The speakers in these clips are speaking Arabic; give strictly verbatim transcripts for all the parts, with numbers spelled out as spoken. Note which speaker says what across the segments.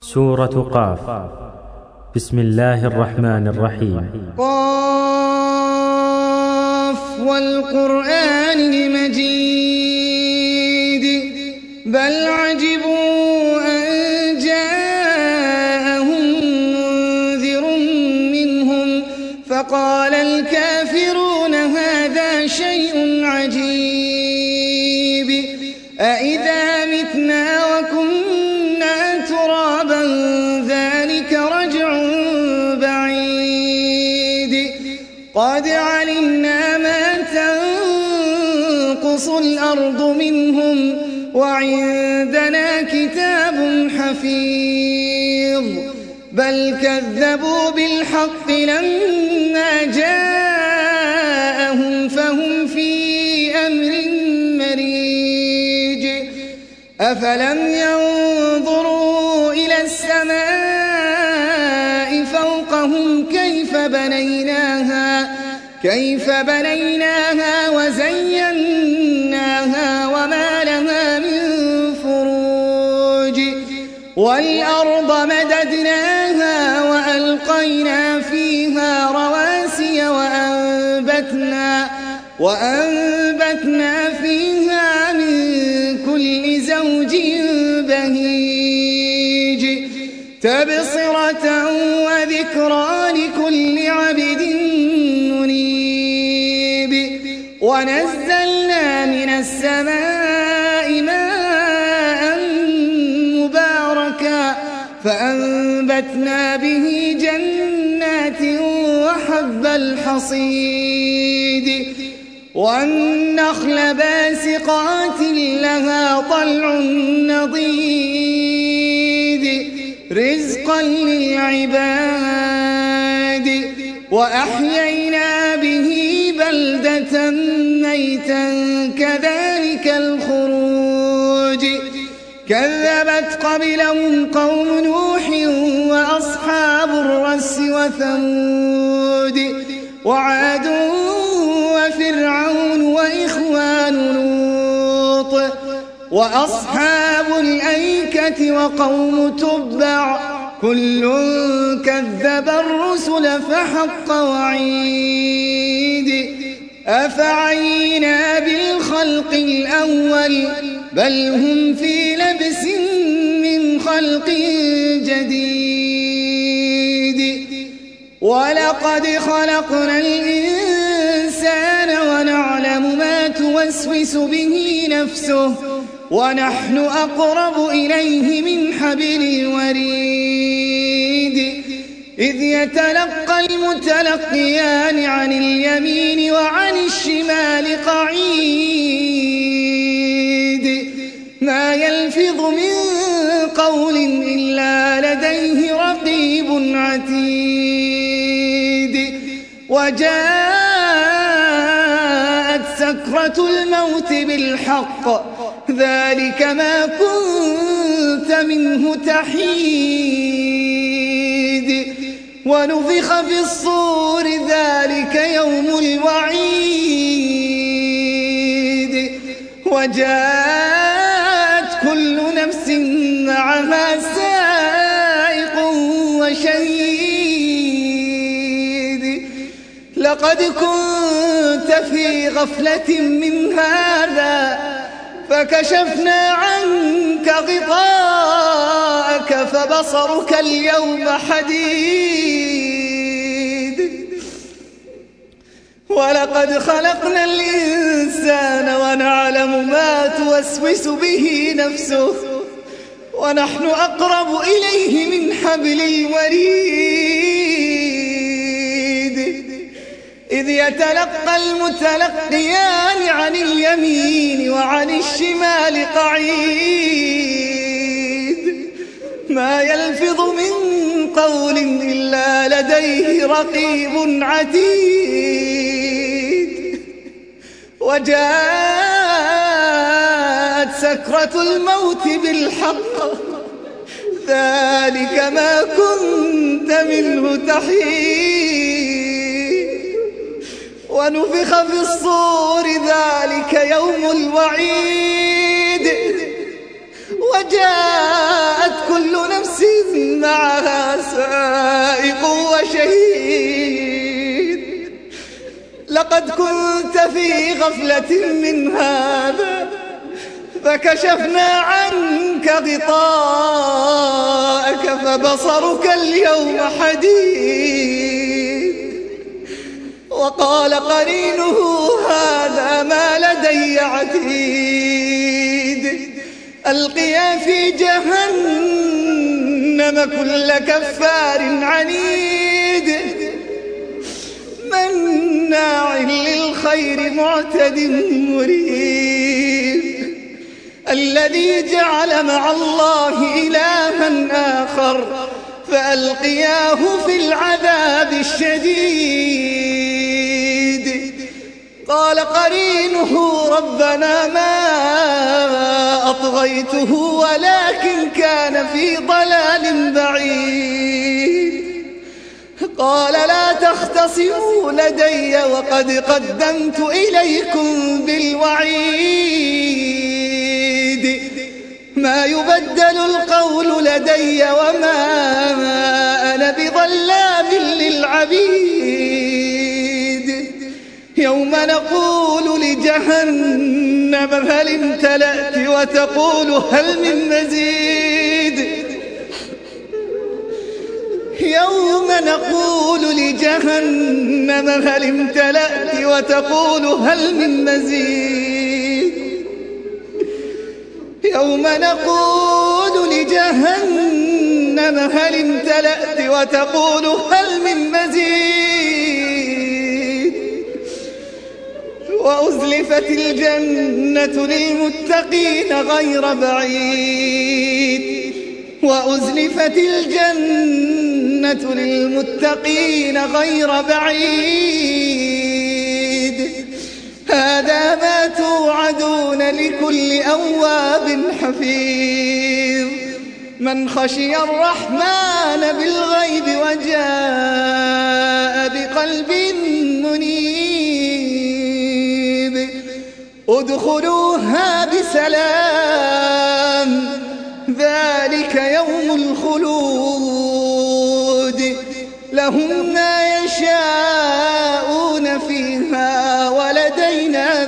Speaker 1: سورة قاف. بسم الله الرحمن الرحيم.
Speaker 2: قاف والقرآن المجيد بل عجبوا أن جاءهم منذر منهم فقال الكافرون هذا شيء عجيب أإذا متنا وكنا ترابا ذلك رجع بعيد قد علمنا ما تنقص الأرض منهم وعندنا كتاب حفيظ بل كذبوا بالحق لما جاءهم فهم في أمر مريج أفلم ينظروا إلى السماء فوقهم كيف بنيناها كيف بنيناها وزيناها وما لها من فروج والأرض مددناها وألقينا فيها رواسي وأنبتنا وأنبتنا فيها من كل زوج بهيج تبصرة وذكرى لكل عبد منيب ونزلنا من السماء ماء مباركا فأنبتنا به جنات وحب الحصيد والنخل باسقات لها طلع نضيد رزقا للعباد وأحيينا به بلدة ميتا كذلك الخروج كذبت قبلهم قوم نوح وأصحاب الرس وثمود وعاد وفرعون وإخوان لوط وأصحاب الأيكة وقوم تبع كل كذب الرسل فحق وعيد أفعينا بالخلق الأول بل هم في لبس من خلق جديد ولقد خلقنا الإنسان ونعلم ما توسوس به نفسه ونحن أقرب إليه من حبل الوريد إذ يتلقى المتلقيان عن اليمين وعن الشمال قعيد ما يلفظ من قول إلا لديه رقيب عتيد وجاءت سكرة الموت بالحق ذلك ما كنت منه تحيد ونفخ في الصور ذلك يوم الوعيد وجاءت كل نفس معها سائق وشهيد لقد كنت في غفلة من هذا فكشفنا عنك غطاءك فبصرك اليوم حديد ولقد خلقنا الإنسان ونعلم ما توسوس به نفسه ونحن أقرب إليه من حبل الوريد إذ يتلقى المتلقيان عن اليمين وعن الشمال قعيد ما يلفظ من قول إلا لديه رقيب عتيد وجاءت سكرة الموت بالحق ذلك ما كنت منه تحيد ونفخ في الصور ذلك يوم الوعيد وجاءت كل نفس معها سائق وشهيد. لقد كنت في غفلة من هذا فكشفنا عنك غطاءك فبصرك اليوم حديد. وقال قرينه هذا ما لدي عتيد. ألقيا في جهنم كل كفار عنيد مناع للخير معتد مريب. الذي جعل مع الله إلها آخر فألقياه في العذاب الشديد. قال قرينه ربنا ما أطغيته ولكن كان في ضلال بعيد. قال لا تختصموا لدي وقد قدمت إليكم بالوعيد. ما يبدل القول لدي وما أنا بظلام للعبيد. يوم نقول لجهنم هل امتلأت وتقول هل من مزيد. يوم نقول لجهنم هل امتلأت وتقول هل من مزيد. يوم نقول لجهنم هل امتلأت وتقول هل من مزيد. وأزلفت الجنة للمتقين غير بعيد. وأزلفت الجنة للمتقين غير بعيد. هذا ما توعدون لكل أواب حفيظ. من خشي الرحمن بالغيب وجاء بقلب منيب. ادخلوها بسلام ذلك يوم الخلود. لهم ما يشاءون فيها ولدينا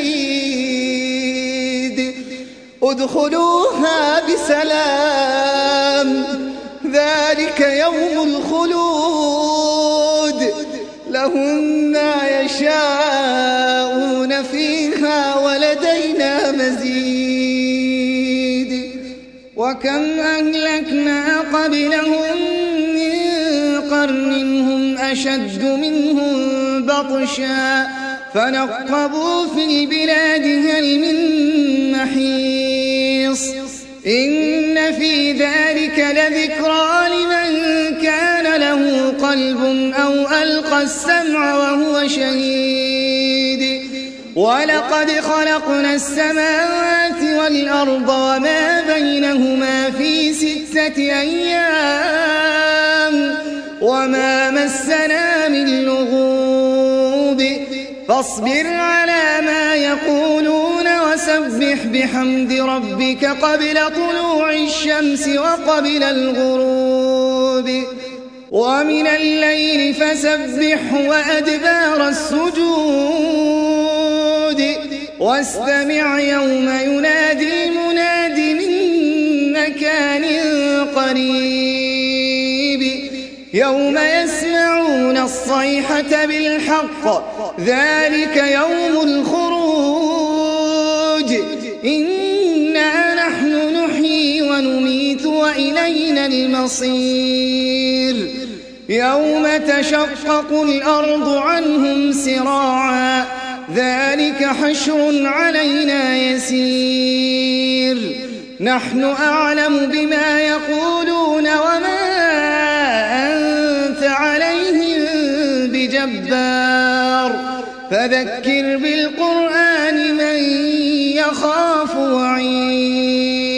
Speaker 2: مزيد. ادخلوها بسلام ذلك يوم الخلود. لهم ما يشاءون فيها ولدينا مزيد. وكم أهلكنا قبلهم من قرن هم أشد منهم بطشا فنقبوا في البلاد هل من محيص. إن في ذلك لذكرى لمن كان له قلب أو ألقى السمع وهو شهيد. ولقد خلقنا السماوات والأرض وما بينهما في ستة أيام وما مسنا من لغوب. فاصبر على ما يقولون وسبح بحمد ربك قبل طلوع الشمس وقبل الغروب. ومن الليل فسبح وأدبار السجود. واستمع يوم ينادي المناد من مكان قريب. يوم يسمعون الصيحة بالحق ذلك يوم الخروج. إنا نحن نحيي ونميت وإلينا المصير. يوم تشقق الأرض عنهم سراعا ذلك حشر علينا يسير. نحن أعلم بما يقولون وما أنت عليهم بجبار. فذكر بالقرآن من يخاف وعيد.